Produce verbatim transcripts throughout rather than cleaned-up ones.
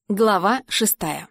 Глава шестая.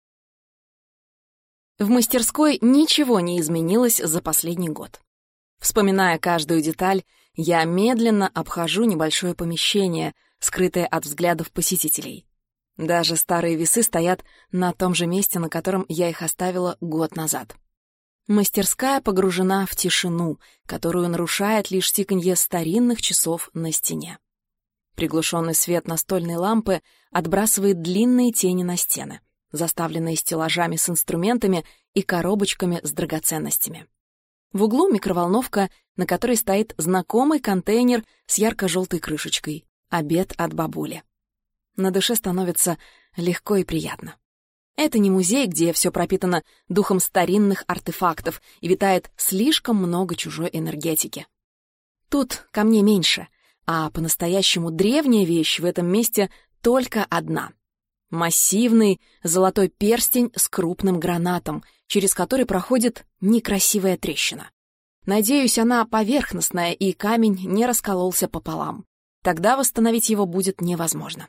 В мастерской ничего не изменилось за последний год. Вспоминая каждую деталь, я медленно обхожу небольшое помещение, скрытое от взглядов посетителей. Даже старые весы стоят на том же месте, на котором я их оставила год назад. Мастерская погружена в тишину, которую нарушает лишь тиканье старинных часов на стене. Приглушенный свет настольной лампы отбрасывает длинные тени на стены, заставленные стеллажами с инструментами и коробочками с драгоценностями. В углу микроволновка, на которой стоит знакомый контейнер с ярко-желтой крышечкой «Обед от бабули». На душе становится легко и приятно. Это не музей, где все пропитано духом старинных артефактов и витает слишком много чужой энергетики. Тут ко мне меньше, а по-настоящему древняя вещь в этом месте только одна. Массивный золотой перстень с крупным гранатом, через который проходит некрасивая трещина. Надеюсь, она поверхностная, и камень не раскололся пополам. Тогда восстановить его будет невозможно.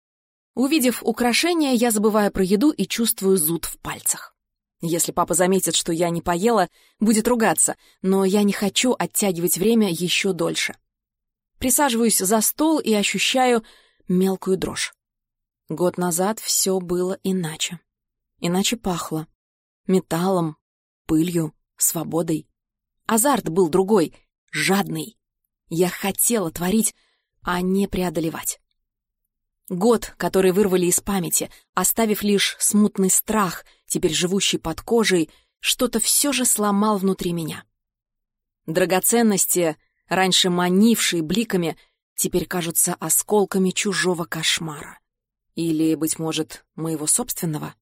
Увидев украшение, я забываю про еду и чувствую зуд в пальцах. Если папа заметит, что я не поела, будет ругаться, но я не хочу оттягивать время еще дольше. Присаживаюсь за стол и ощущаю мелкую дрожь. Год назад все было иначе. Иначе пахло. Металлом, пылью, свободой. Азарт был другой, жадный. Я хотела творить, а не преодолевать. Год, который вырвали из памяти, оставив лишь смутный страх, теперь живущий под кожей, что-то все же сломал внутри меня. Драгоценности, раньше манившие бликами, теперь кажутся осколками чужого кошмара. Или, быть может, моего собственного?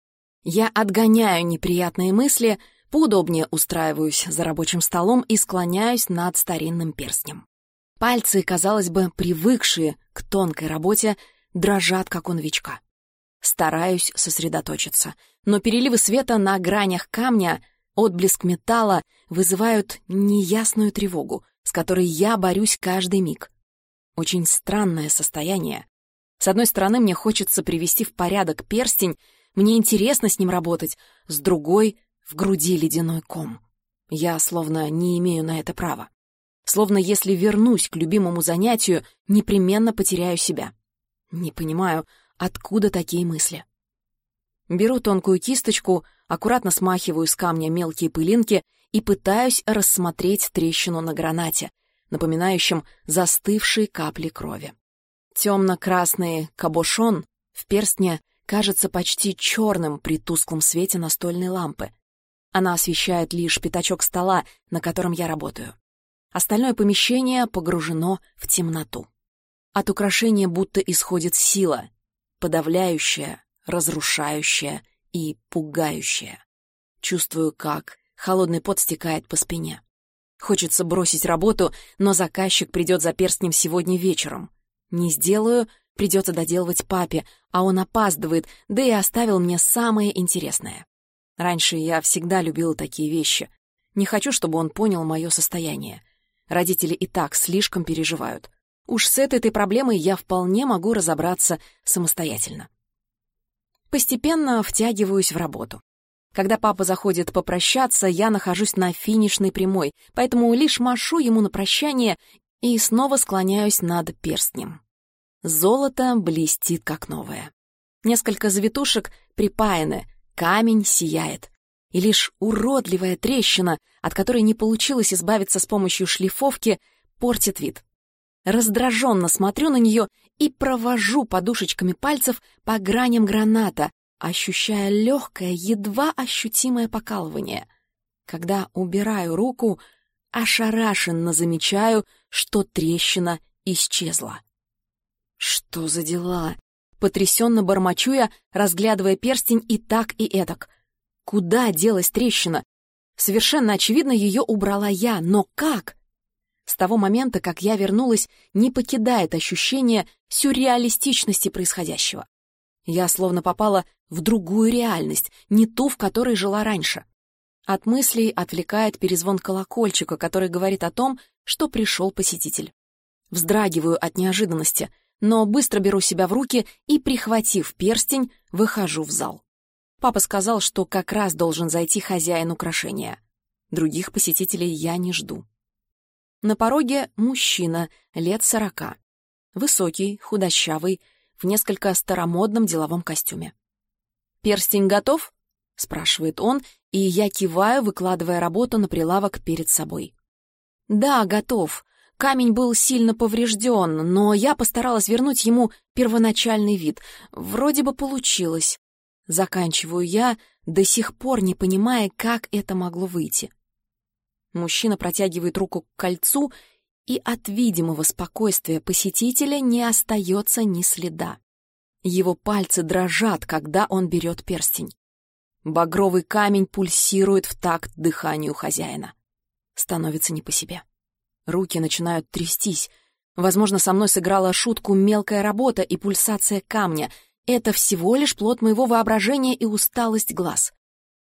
Я отгоняю неприятные мысли, поудобнее устраиваюсь за рабочим столом и склоняюсь над старинным перстнем. Пальцы, казалось бы, привыкшие к тонкой работе, дрожат, как у новичка. Стараюсь сосредоточиться, но переливы света на гранях камня, отблеск металла вызывают неясную тревогу, с которой я борюсь каждый миг. Очень странное состояние. С одной стороны, мне хочется привести в порядок перстень, мне интересно с ним работать, с другой — в груди ледяной ком. Я словно не имею на это права. Словно если вернусь к любимому занятию, непременно потеряю себя. Не понимаю, откуда такие мысли. Беру тонкую кисточку, аккуратно смахиваю с камня мелкие пылинки и пытаюсь рассмотреть трещину на гранате, напоминающем застывшие капли крови. Темно-красный кабошон в перстне кажется почти черным при тусклом свете настольной лампы. Она освещает лишь пятачок стола, на котором я работаю. Остальное помещение погружено в темноту. От украшения будто исходит сила, подавляющая, разрушающая и пугающая. Чувствую, как холодный пот стекает по спине. Хочется бросить работу, но заказчик придет за перстнем сегодня вечером. Не сделаю, придется доделывать папе, а он опаздывает, да и оставил мне самое интересное. Раньше я всегда любила такие вещи. Не хочу, чтобы он понял мое состояние. Родители и так слишком переживают. Уж с этой проблемой я вполне могу разобраться самостоятельно. Постепенно втягиваюсь в работу. Когда папа заходит попрощаться, я нахожусь на финишной прямой, поэтому лишь машу ему на прощание и снова склоняюсь над перстнем. Золото блестит, как новое. Несколько завитушек припаяны, камень сияет. И лишь уродливая трещина, от которой не получилось избавиться с помощью шлифовки, портит вид. Раздраженно смотрю на нее и провожу подушечками пальцев по граням граната, ощущая легкое, едва ощутимое покалывание. Когда убираю руку, ошарашенно замечаю, что трещина исчезла. Что за дела? Потрясенно бормочу я, разглядывая перстень и так, и этак. Куда делась трещина? Совершенно очевидно, ее убрала я, но как? С того момента, как я вернулась, не покидает ощущение сюрреалистичности происходящего. Я словно попала в другую реальность, не ту, в которой жила раньше. От мыслей отвлекает перезвон колокольчика, который говорит о том, что пришел посетитель. Вздрагиваю от неожиданности, но быстро беру себя в руки и, прихватив перстень, выхожу в зал. Папа сказал, что как раз должен зайти хозяин украшения. Других посетителей я не жду. На пороге мужчина лет сорока. Высокий, худощавый, в несколько старомодном деловом костюме. «Перстень готов?» — спрашивает он, и я киваю, выкладывая работу на прилавок перед собой. «Да, готов. Камень был сильно поврежден, но я постаралась вернуть ему первоначальный вид. Вроде бы получилось». Заканчиваю я, до сих пор не понимая, как это могло выйти. Мужчина протягивает руку к кольцу, и от видимого спокойствия посетителя не остается ни следа. Его пальцы дрожат, когда он берет перстень. Багровый камень пульсирует в такт дыханию хозяина. Становится не по себе. Руки начинают трястись. Возможно, со мной сыграла шутку мелкая работа и пульсация камня. Это всего лишь плод моего воображения и усталость глаз.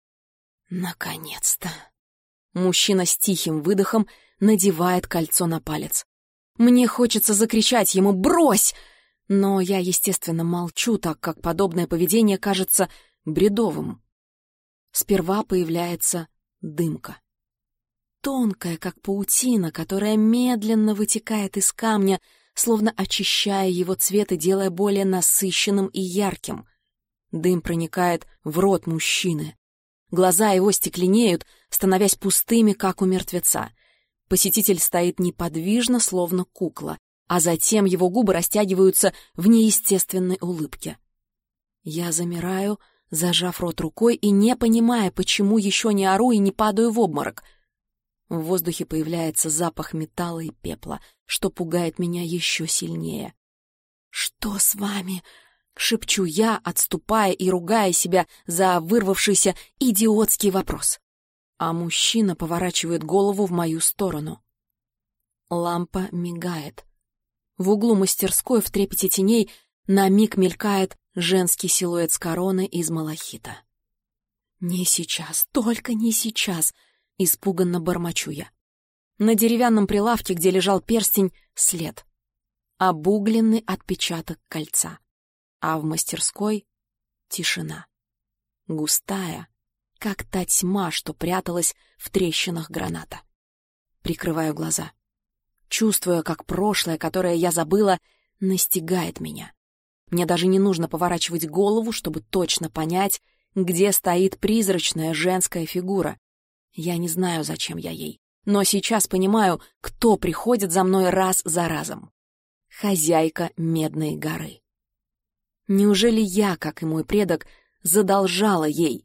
Наконец-то. Мужчина с тихим выдохом надевает кольцо на палец. Мне хочется закричать ему «Брось!», но я, естественно, молчу, так как подобное поведение кажется бредовым. Сперва появляется дымка. Тонкая, как паутина, которая медленно вытекает из камня, словно очищая его цвет и делая более насыщенным и ярким. Дым проникает в рот мужчины. Глаза его стекленеют, становясь пустыми, как у мертвеца. Посетитель стоит неподвижно, словно кукла, а затем его губы растягиваются в неестественной улыбке. Я замираю, зажав рот рукой и не понимая, почему еще не ору и не падаю в обморок. В воздухе появляется запах металла и пепла, что пугает меня еще сильнее. «Что с вами?» — шепчу я, отступая и ругая себя за вырвавшийся идиотский вопрос. А мужчина поворачивает голову в мою сторону. Лампа мигает. В углу мастерской в трепете теней на миг мелькает женский силуэт с короной из малахита. «Не сейчас, только не сейчас!» — испуганно бормочу я. На деревянном прилавке, где лежал перстень, след. Обугленный отпечаток кольца. А в мастерской — тишина. Густая, как та тьма, что пряталась в трещинах граната. Прикрываю глаза. Чувствуя, как прошлое, которое я забыла, настигает меня. Мне даже не нужно поворачивать голову, чтобы точно понять, где стоит призрачная женская фигура. Я не знаю, зачем я ей, но сейчас понимаю, кто приходит за мной раз за разом. Хозяйка Медной горы. Неужели я, как и мой предок, задолжала ей?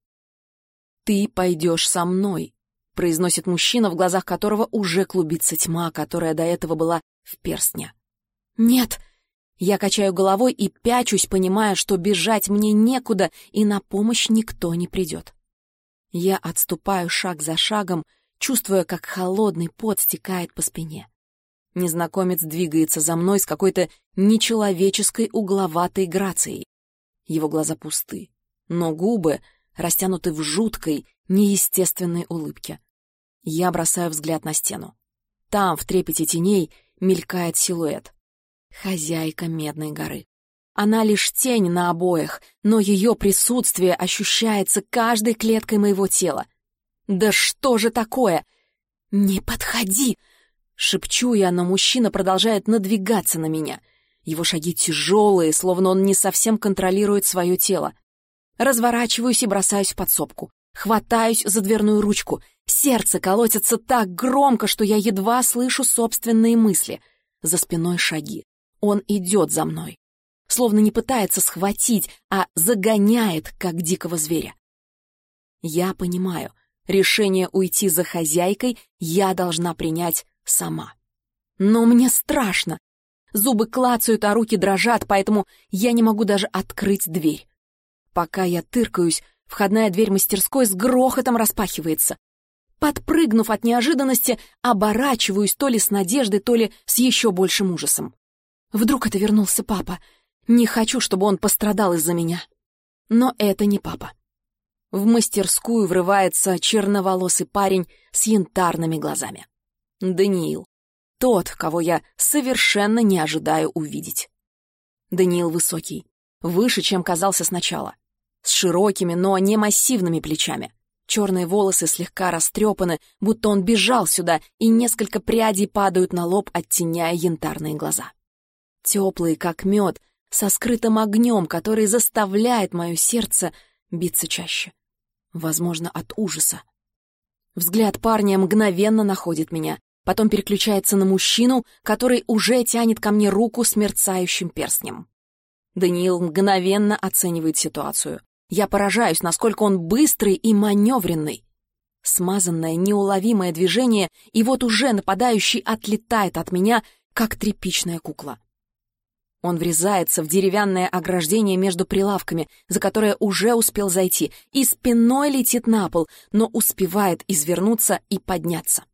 «Ты пойдешь со мной», — произносит мужчина, в глазах которого уже клубится тьма, которая до этого была в перстне. «Нет!» Я качаю головой и пячусь, понимая, что бежать мне некуда, и на помощь никто не придет. Я отступаю шаг за шагом, чувствуя, как холодный пот стекает по спине. Незнакомец двигается за мной с какой-то нечеловеческой угловатой грацией. Его глаза пусты, но губы растянуты в жуткой, неестественной улыбке. Я бросаю взгляд на стену. Там, в трепете теней, мелькает силуэт. Хозяйка Медной горы. Она лишь тень на обоях, но ее присутствие ощущается каждой клеткой моего тела. «Да что же такое?» «Не подходи!» — шепчу я, но мужчина продолжает надвигаться на меня. Его шаги тяжелые, словно он не совсем контролирует свое тело. Разворачиваюсь и бросаюсь в подсобку. Хватаюсь за дверную ручку. Сердце колотится так громко, что я едва слышу собственные мысли. За спиной шаги. Он идет за мной. Словно не пытается схватить, а загоняет, как дикого зверя. Я понимаю, решение уйти за хозяйкой я должна принять сама. Но мне страшно. Зубы клацают, а руки дрожат, поэтому я не могу даже открыть дверь. Пока я тыркаюсь, входная дверь мастерской с грохотом распахивается. Подпрыгнув от неожиданности, оборачиваюсь то ли с надеждой, то ли с еще большим ужасом. Вдруг это вернулся папа. Не хочу, чтобы он пострадал из-за меня. Но это не папа. В мастерскую врывается черноволосый парень с янтарными глазами. Даниил. Тот, кого я совершенно не ожидаю увидеть. Даниил высокий, выше, чем казался сначала, с широкими, но не массивными плечами. Черные волосы слегка растрепаны, будто он бежал сюда, и несколько прядей падают на лоб, оттеняя янтарные глаза. Теплые, как мед, со скрытым огнем, который заставляет мое сердце биться чаще. Возможно, от ужаса. Взгляд парня мгновенно находит меня, потом переключается на мужчину, который уже тянет ко мне руку с мерцающим перстнем. Даниил мгновенно оценивает ситуацию. Я поражаюсь, насколько он быстрый и маневренный. Смазанное, неуловимое движение, и вот уже нападающий отлетает от меня, как тряпичная кукла. Он врезается в деревянное ограждение между прилавками, за которое уже успел зайти, и спиной летит на пол, но успевает извернуться и подняться.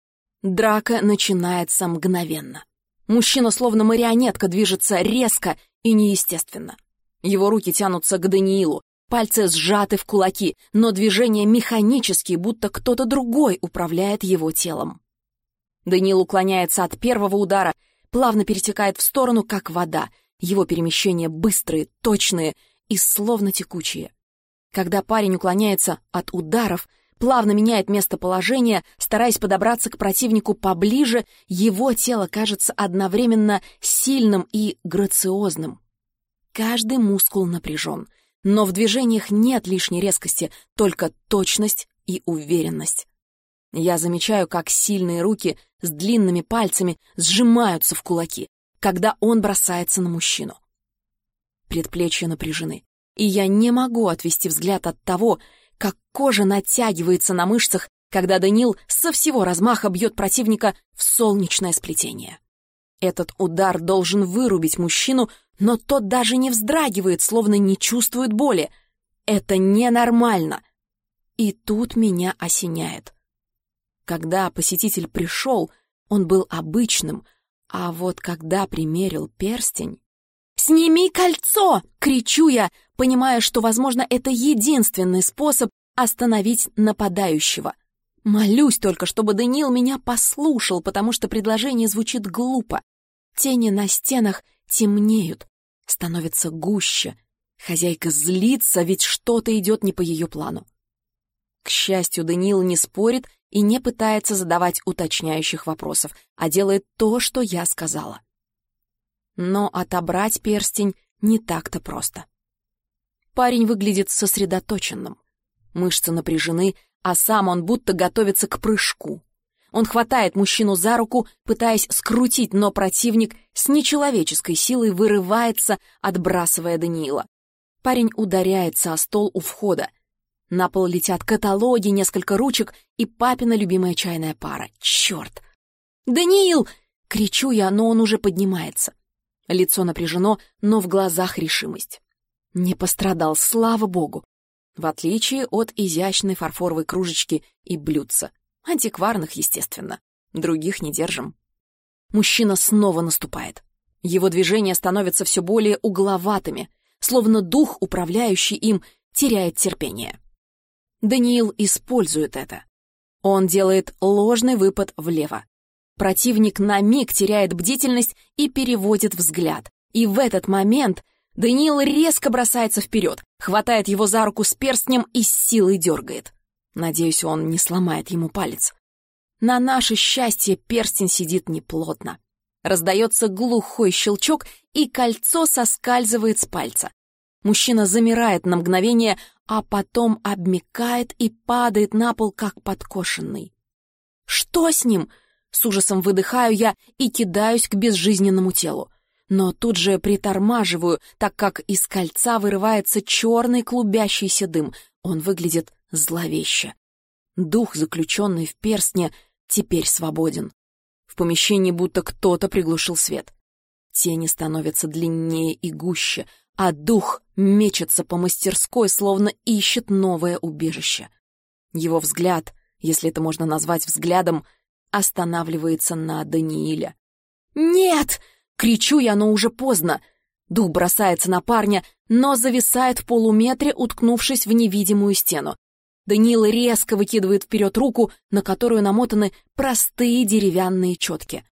Драка начинается мгновенно. Мужчина, словно марионетка, движется резко и неестественно. Его руки тянутся к Даниилу, пальцы сжаты в кулаки, но движения механические, будто кто-то другой управляет его телом. Даниил уклоняется от первого удара, плавно перетекает в сторону, как вода. Его перемещения быстрые, точные и словно текучие. Когда парень уклоняется от ударов, плавно меняет местоположение, стараясь подобраться к противнику поближе, его тело кажется одновременно сильным и грациозным. Каждый мускул напряжен, но в движениях нет лишней резкости, только точность и уверенность. Я замечаю, как сильные руки с длинными пальцами сжимаются в кулаки, когда он бросается на мужчину. Предплечья напряжены, и я не могу отвести взгляд от того, как кожа натягивается на мышцах, когда Даниил со всего размаха бьет противника в солнечное сплетение. Этот удар должен вырубить мужчину, но тот даже не вздрагивает, словно не чувствует боли. Это ненормально. И тут меня осеняет. Когда посетитель пришел, он был обычным, а вот когда примерил перстень... «Сними кольцо!» — кричу я, понимая, что, возможно, это единственный способ остановить нападающего. Молюсь только, чтобы Даниил меня послушал, потому что предложение звучит глупо. Тени на стенах темнеют, становятся гуще. Хозяйка злится, ведь что-то идет не по ее плану. К счастью, Даниил не спорит и не пытается задавать уточняющих вопросов, а делает то, что я сказала. Но отобрать перстень не так-то просто. Парень выглядит сосредоточенным. Мышцы напряжены, а сам он будто готовится к прыжку. Он хватает мужчину за руку, пытаясь скрутить, но противник с нечеловеческой силой вырывается, отбрасывая Даниила. Парень ударяется о стол у входа. На пол летят каталоги, несколько ручек и папина любимая чайная пара. Черт! «Даниил!» — кричу я, но он уже поднимается. Лицо напряжено, но в глазах решимость. Не пострадал, слава богу. В отличие от изящной фарфоровой кружечки и блюдца. Антикварных, естественно. Других не держим. Мужчина снова наступает. Его движения становятся все более угловатыми, словно дух, управляющий им, теряет терпение. Даниил использует это. Он делает ложный выпад влево. Противник на миг теряет бдительность и переводит взгляд. И в этот момент Даниил резко бросается вперед, хватает его за руку с перстнем и с силой дергает. Надеюсь, он не сломает ему палец. На наше счастье перстень сидит неплотно. Раздается глухой щелчок, и кольцо соскальзывает с пальца. Мужчина замирает на мгновение, а потом обмякает и падает на пол, как подкошенный. «Что с ним?» С ужасом выдыхаю я и кидаюсь к безжизненному телу. Но тут же притормаживаю, так как из кольца вырывается черный клубящийся дым. Он выглядит зловеще. Дух, заключенный в перстне, теперь свободен. В помещении будто кто-то приглушил свет. Тени становятся длиннее и гуще, а дух мечется по мастерской, словно ищет новое убежище. Его взгляд, если это можно назвать взглядом, останавливается на Данииле. «Нет!» — кричу я, но уже поздно. Дух бросается на парня, но зависает в полуметре, уткнувшись в невидимую стену. Даниил резко выкидывает вперед руку, на которую намотаны простые деревянные четки.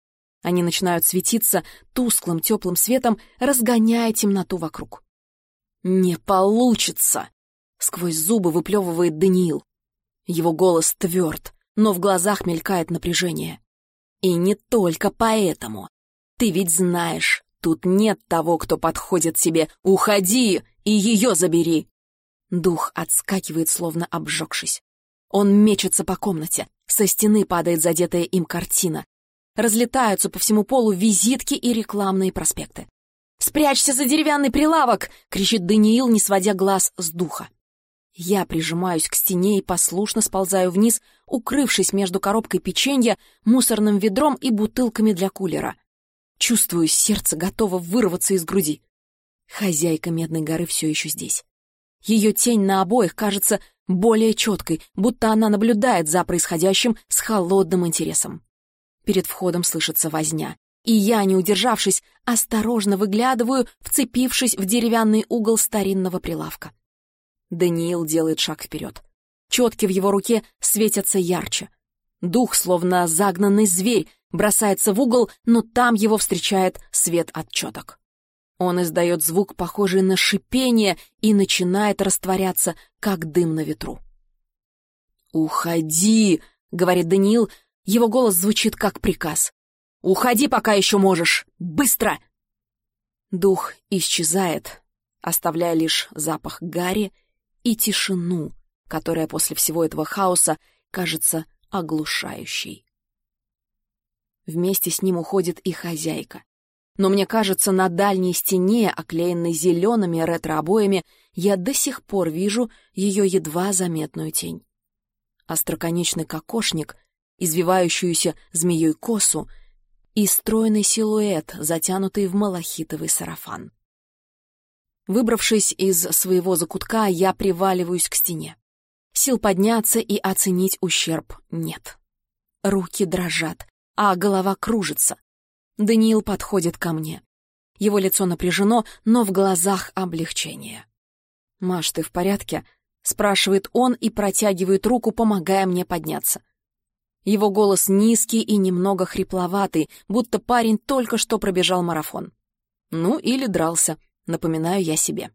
Они начинают светиться тусклым теплым светом, разгоняя темноту вокруг. «Не получится!» — сквозь зубы выплевывает Даниил. Его голос тверд, но в глазах мелькает напряжение. «И не только поэтому. Ты ведь знаешь, тут нет того, кто подходит тебе. Уходи и ее забери!» Дух отскакивает, словно обжегшись. Он мечется по комнате. Со стены падает задетая им картина. Разлетаются по всему полу визитки и рекламные проспекты. «Спрячься за деревянный прилавок!» — кричит Даниил, не сводя глаз с духа. Я прижимаюсь к стене и послушно сползаю вниз, укрывшись между коробкой печенья, мусорным ведром и бутылками для кулера. Чувствую, сердце готово вырваться из груди. Хозяйка Медной горы все еще здесь. Ее тень на обоих кажется более четкой, будто она наблюдает за происходящим с холодным интересом. Перед входом слышится возня, и я, не удержавшись, осторожно выглядываю, вцепившись в деревянный угол старинного прилавка. Даниил делает шаг вперед. Четки в его руке светятся ярче. Дух, словно загнанный зверь, бросается в угол, но там его встречает свет от четок. Он издает звук, похожий на шипение, и начинает растворяться, как дым на ветру. «Уходи!» — говорит Даниил. Его голос звучит как приказ. «Уходи, пока еще можешь! Быстро!» Дух исчезает, оставляя лишь запах гари и тишину, которая после всего этого хаоса кажется оглушающей. Вместе с ним уходит и хозяйка. Но мне кажется, на дальней стене, оклеенной зелеными ретро-обоями, я до сих пор вижу ее едва заметную тень. Остроконечный кокошник, извивающуюся змеей косу и стройный силуэт, затянутый в малахитовый сарафан. Выбравшись из своего закутка, я приваливаюсь к стене. Сил подняться и оценить ущерб нет. Руки дрожат, а голова кружится. Даниил подходит ко мне. Его лицо напряжено, но в глазах облегчение. «Маш, ты в порядке?» — спрашивает он и протягивает руку, помогая мне подняться. Его голос низкий и немного хрипловатый, будто парень только что пробежал марафон. Ну, или дрался, напоминаю я себе.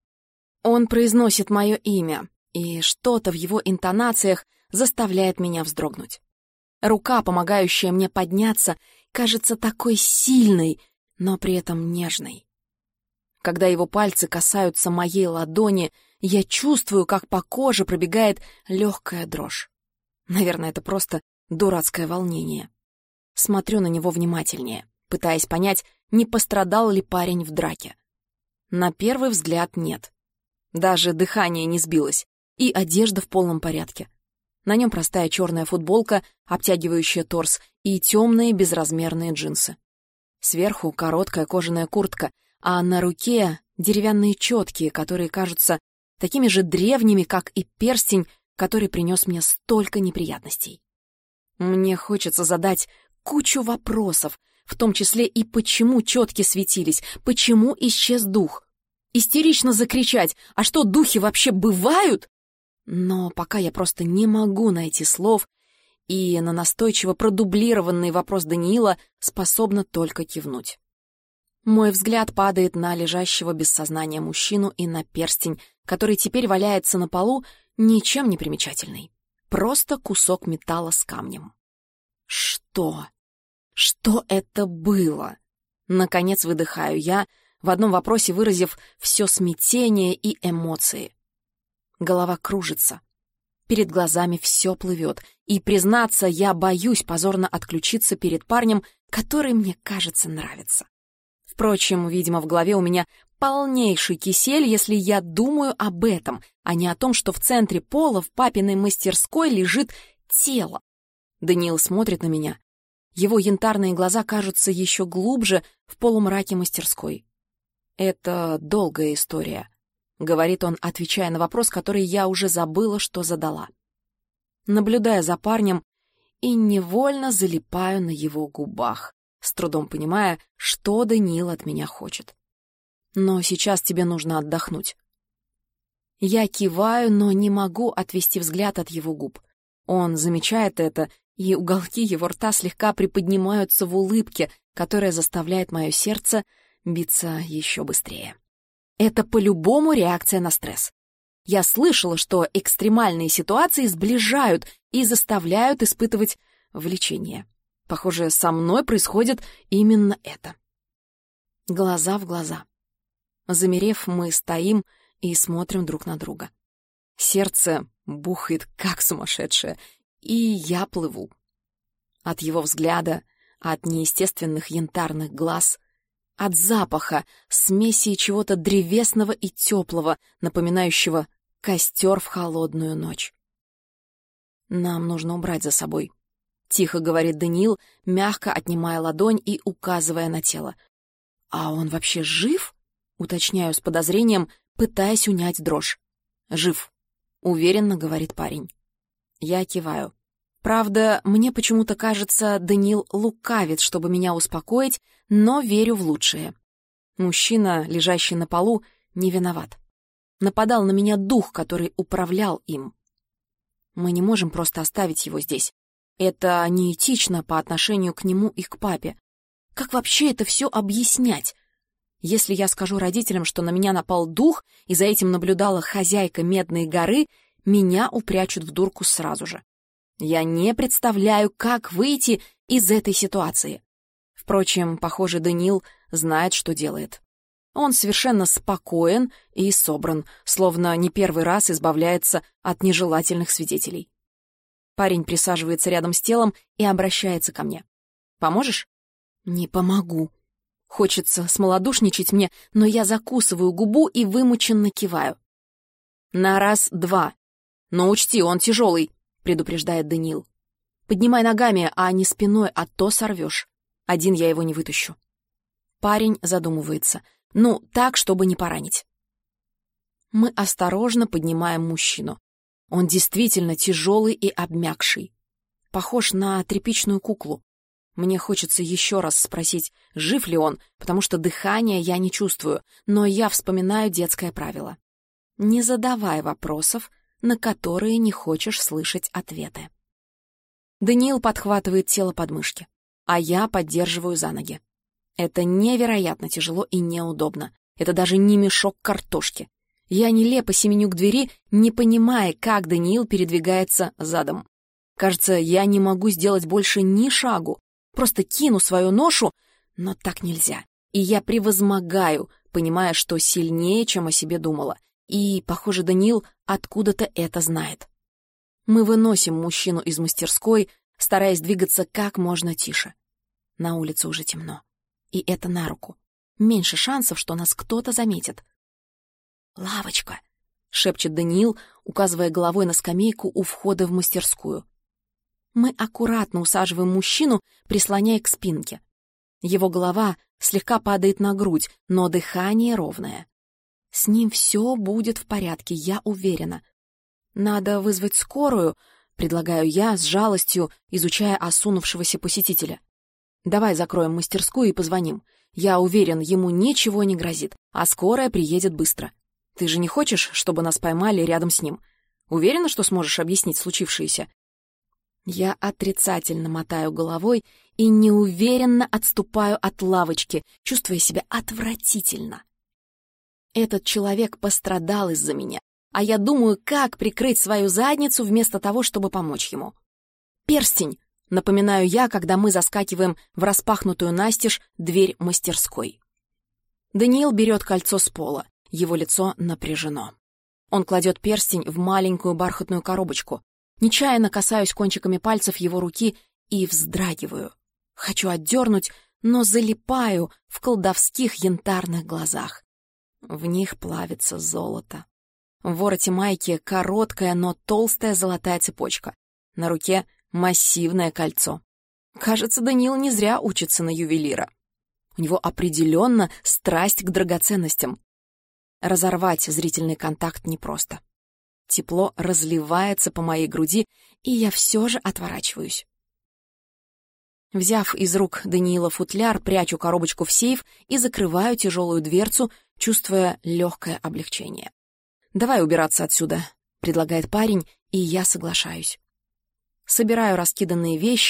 Он произносит мое имя, и что-то в его интонациях заставляет меня вздрогнуть. Рука, помогающая мне подняться, кажется такой сильной, но при этом нежной. Когда его пальцы касаются моей ладони, я чувствую, как по коже пробегает легкая дрожь. Наверное, это просто дурацкое волнение. Смотрю на него внимательнее, пытаясь понять, не пострадал ли парень в драке. На первый взгляд нет. Даже дыхание не сбилось, и одежда в полном порядке. На нем простая черная футболка, обтягивающая торс, и темные безразмерные джинсы. Сверху короткая кожаная куртка, а на руке деревянные четки, которые кажутся такими же древними, как и перстень, который принес мне столько неприятностей. Мне хочется задать кучу вопросов, в том числе и почему четки светились, почему исчез дух. Истерично закричать: «А что, духи вообще бывают?» Но пока я просто не могу найти слов, и на настойчиво продублированный вопрос Даниила способна только кивнуть. Мой взгляд падает на лежащего без сознания мужчину и на перстень, который теперь валяется на полу, ничем не примечательный. Просто кусок металла с камнем. Что? Что это было? Наконец выдыхаю я, в одном вопросе выразив все смятение и эмоции. Голова кружится. Перед глазами все плывет, и, признаться, я боюсь позорно отключиться перед парнем, который, мне кажется, нравится. Впрочем, видимо, в голове у меня полнейший кисель, если я думаю об этом, а не о том, что в центре пола в папиной мастерской лежит тело. Даниил смотрит на меня. Его янтарные глаза кажутся еще глубже в полумраке мастерской. «Это долгая история», — говорит он, отвечая на вопрос, который я уже забыла, что задала. Наблюдая за парнем и невольно залипаю на его губах, с трудом понимая, что Даниил от меня хочет. «Но сейчас тебе нужно отдохнуть». Я киваю, но не могу отвести взгляд от его губ. Он замечает это, и уголки его рта слегка приподнимаются в улыбке, которая заставляет мое сердце биться еще быстрее. Это по-любому реакция на стресс. Я слышала, что экстремальные ситуации сближают и заставляют испытывать влечение. Похоже, со мной происходит именно это. Глаза в глаза. Замерев, мы стоим и смотрим друг на друга. Сердце бухает, как сумасшедшее, и я плыву. От его взгляда, от неестественных янтарных глаз, от запаха, смеси чего-то древесного и теплого, напоминающего костер в холодную ночь. «Нам нужно убрать за собой», — тихо говорит Даниил, мягко отнимая ладонь и указывая на тело. «А он вообще жив?» — уточняю с подозрением, пытаясь унять дрожь. «Жив», — уверенно говорит парень. Я киваю. Правда, мне почему-то кажется, Даниил лукавит, чтобы меня успокоить, но верю в лучшее. Мужчина, лежащий на полу, не виноват. Нападал на меня дух, который управлял им. Мы не можем просто оставить его здесь. Это неэтично по отношению к нему и к папе. Как вообще это все объяснять? Если я скажу родителям, что на меня напал дух, и за этим наблюдала хозяйка Медной горы, меня упрячут в дурку сразу же. Я не представляю, как выйти из этой ситуации. Впрочем, похоже, Даниил знает, что делает. Он совершенно спокоен и собран, словно не первый раз избавляется от нежелательных свидетелей. Парень присаживается рядом с телом и обращается ко мне. «Поможешь?» «Не помогу». Хочется смолодушничать мне, но я закусываю губу и вымученно киваю. «На раз-два. Но учти, он тяжелый», — предупреждает Даниил. «Поднимай ногами, а не спиной, а то сорвешь. Один я его не вытащу». Парень задумывается. Ну, так, чтобы не поранить. Мы осторожно поднимаем мужчину. Он действительно тяжелый и обмякший. Похож на тряпичную куклу. Мне хочется еще раз спросить, жив ли он, потому что дыхания я не чувствую, но я вспоминаю детское правило. Не задавай вопросов, на которые не хочешь слышать ответы. Даниил подхватывает тело под мышки, а я поддерживаю за ноги. Это невероятно тяжело и неудобно. Это даже не мешок картошки. Я нелепо семеню к двери, не понимая, как Даниил передвигается задом. Кажется, я не могу сделать больше ни шагу. Просто кину свою ношу, но так нельзя. И я превозмогаю, понимая, что сильнее, чем о себе думала. И, похоже, Даниил откуда-то это знает. Мы выносим мужчину из мастерской, стараясь двигаться как можно тише. На улице уже темно. И это на руку. Меньше шансов, что нас кто-то заметит. «Лавочка», — шепчет Даниил, указывая головой на скамейку у входа в мастерскую. Мы аккуратно усаживаем мужчину, прислоняя к спинке. Его голова слегка падает на грудь, но дыхание ровное. С ним все будет в порядке, я уверена. «Надо вызвать скорую», — предлагаю я с жалостью, изучая осунувшегося посетителя. «Давай закроем мастерскую и позвоним. Я уверен, ему ничего не грозит, а скорая приедет быстро. Ты же не хочешь, чтобы нас поймали рядом с ним? Уверена, что сможешь объяснить случившееся?» Я отрицательно мотаю головой и неуверенно отступаю от лавочки, чувствуя себя отвратительно. Этот человек пострадал из-за меня, а я думаю, как прикрыть свою задницу вместо того, чтобы помочь ему. «Перстень!» — напоминаю я, когда мы заскакиваем в распахнутую настежь дверь мастерской. Даниил берет кольцо с пола, его лицо напряжено. Он кладет перстень в маленькую бархатную коробочку. Нечаянно касаюсь кончиками пальцев его руки и вздрагиваю. Хочу отдернуть, но залипаю в колдовских янтарных глазах. В них плавится золото. В вороте майки короткая, но толстая золотая цепочка. На руке массивное кольцо. Кажется, Даниил не зря учится на ювелира. У него определенно страсть к драгоценностям. Разорвать зрительный контакт непросто. Тепло разливается по моей груди, и я все же отворачиваюсь. Взяв из рук Даниила футляр, прячу коробочку в сейф и закрываю тяжелую дверцу, чувствуя легкое облегчение. «Давай убираться отсюда», — предлагает парень, и я соглашаюсь. Собираю раскиданные вещи,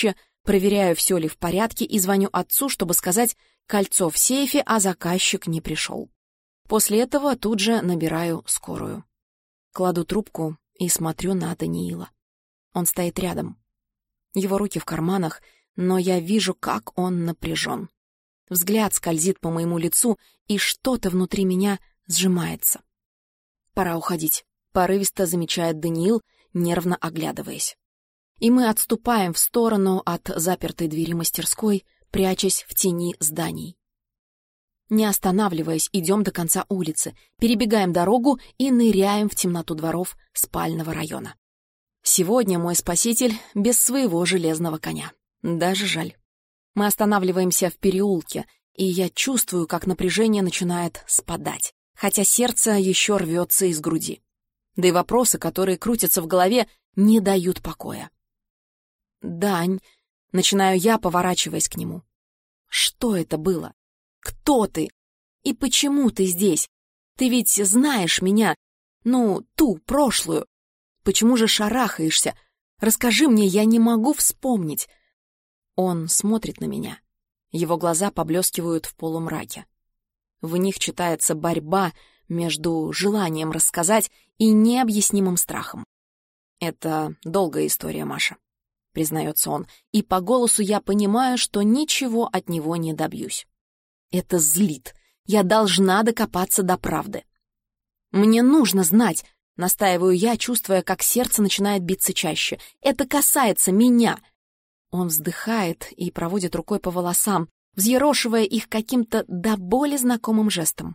Проверяю, все ли в порядке, и звоню отцу, чтобы сказать: кольцо в сейфе, а заказчик не пришел. После этого тут же набираю скорую. Кладу трубку и смотрю на Даниила. Он стоит рядом. Его руки в карманах, но я вижу, как он напряжен. Взгляд скользит по моему лицу, и что-то внутри меня сжимается. «Пора уходить», — порывисто замечает Даниил, нервно оглядываясь. И мы отступаем в сторону от запертой двери мастерской, прячась в тени зданий. Не останавливаясь, идем до конца улицы, перебегаем дорогу и ныряем в темноту дворов спального района. Сегодня мой спаситель без своего железного коня. Даже жаль. Мы останавливаемся в переулке, и я чувствую, как напряжение начинает спадать, хотя сердце еще рвется из груди. Да и вопросы, которые крутятся в голове, не дают покоя. «Дань», — начинаю я, поворачиваясь к нему. «Что это было? Кто ты? И почему ты здесь? Ты ведь знаешь меня, ну, ту, прошлую. Почему же шарахаешься? Расскажи мне, я не могу вспомнить». Он смотрит на меня. Его глаза поблескивают в полумраке. В них читается борьба между желанием рассказать и необъяснимым страхом. «Это долгая история, Маша», — признается он, и по голосу я понимаю, что ничего от него не добьюсь. Это злит. Я должна докопаться до правды. «Мне нужно знать», — настаиваю я, чувствуя, как сердце начинает биться чаще. «Это касается меня». Он вздыхает и проводит рукой по волосам, взъерошивая их каким-то до боли знакомым жестом.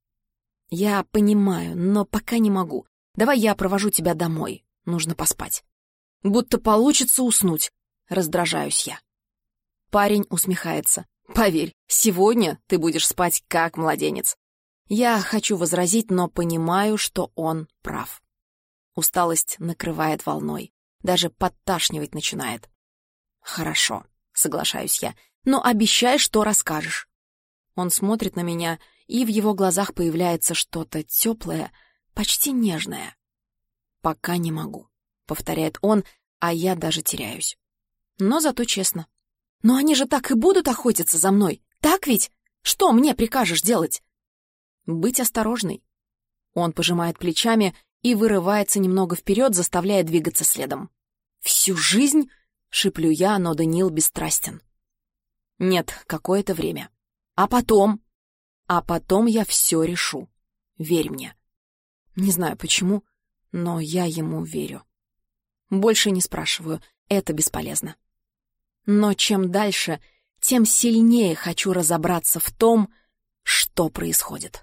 «Я понимаю, но пока не могу. Давай я провожу тебя домой. Нужно поспать». «Будто получится уснуть», — раздражаюсь я. Парень усмехается. «Поверь, сегодня ты будешь спать как младенец». Я хочу возразить, но понимаю, что он прав. Усталость накрывает волной, даже подташнивать начинает. «Хорошо», — соглашаюсь я, — «но обещай, что расскажешь». Он смотрит на меня, и в его глазах появляется что-то теплое, почти нежное. «Пока не могу», — повторяет он, а я даже теряюсь. Но зато честно. «Но они же так и будут охотиться за мной, так ведь? Что мне прикажешь делать?» «Быть осторожной». Он пожимает плечами и вырывается немного вперед, заставляя двигаться следом. «Всю жизнь?» — шиплю я, но Даниил бесстрастен. «Нет, какое-то время. А потом?» «А потом я все решу. Верь мне». Не знаю почему, но я ему верю. Больше не спрашиваю, это бесполезно. Но чем дальше, тем сильнее хочу разобраться в том, что происходит.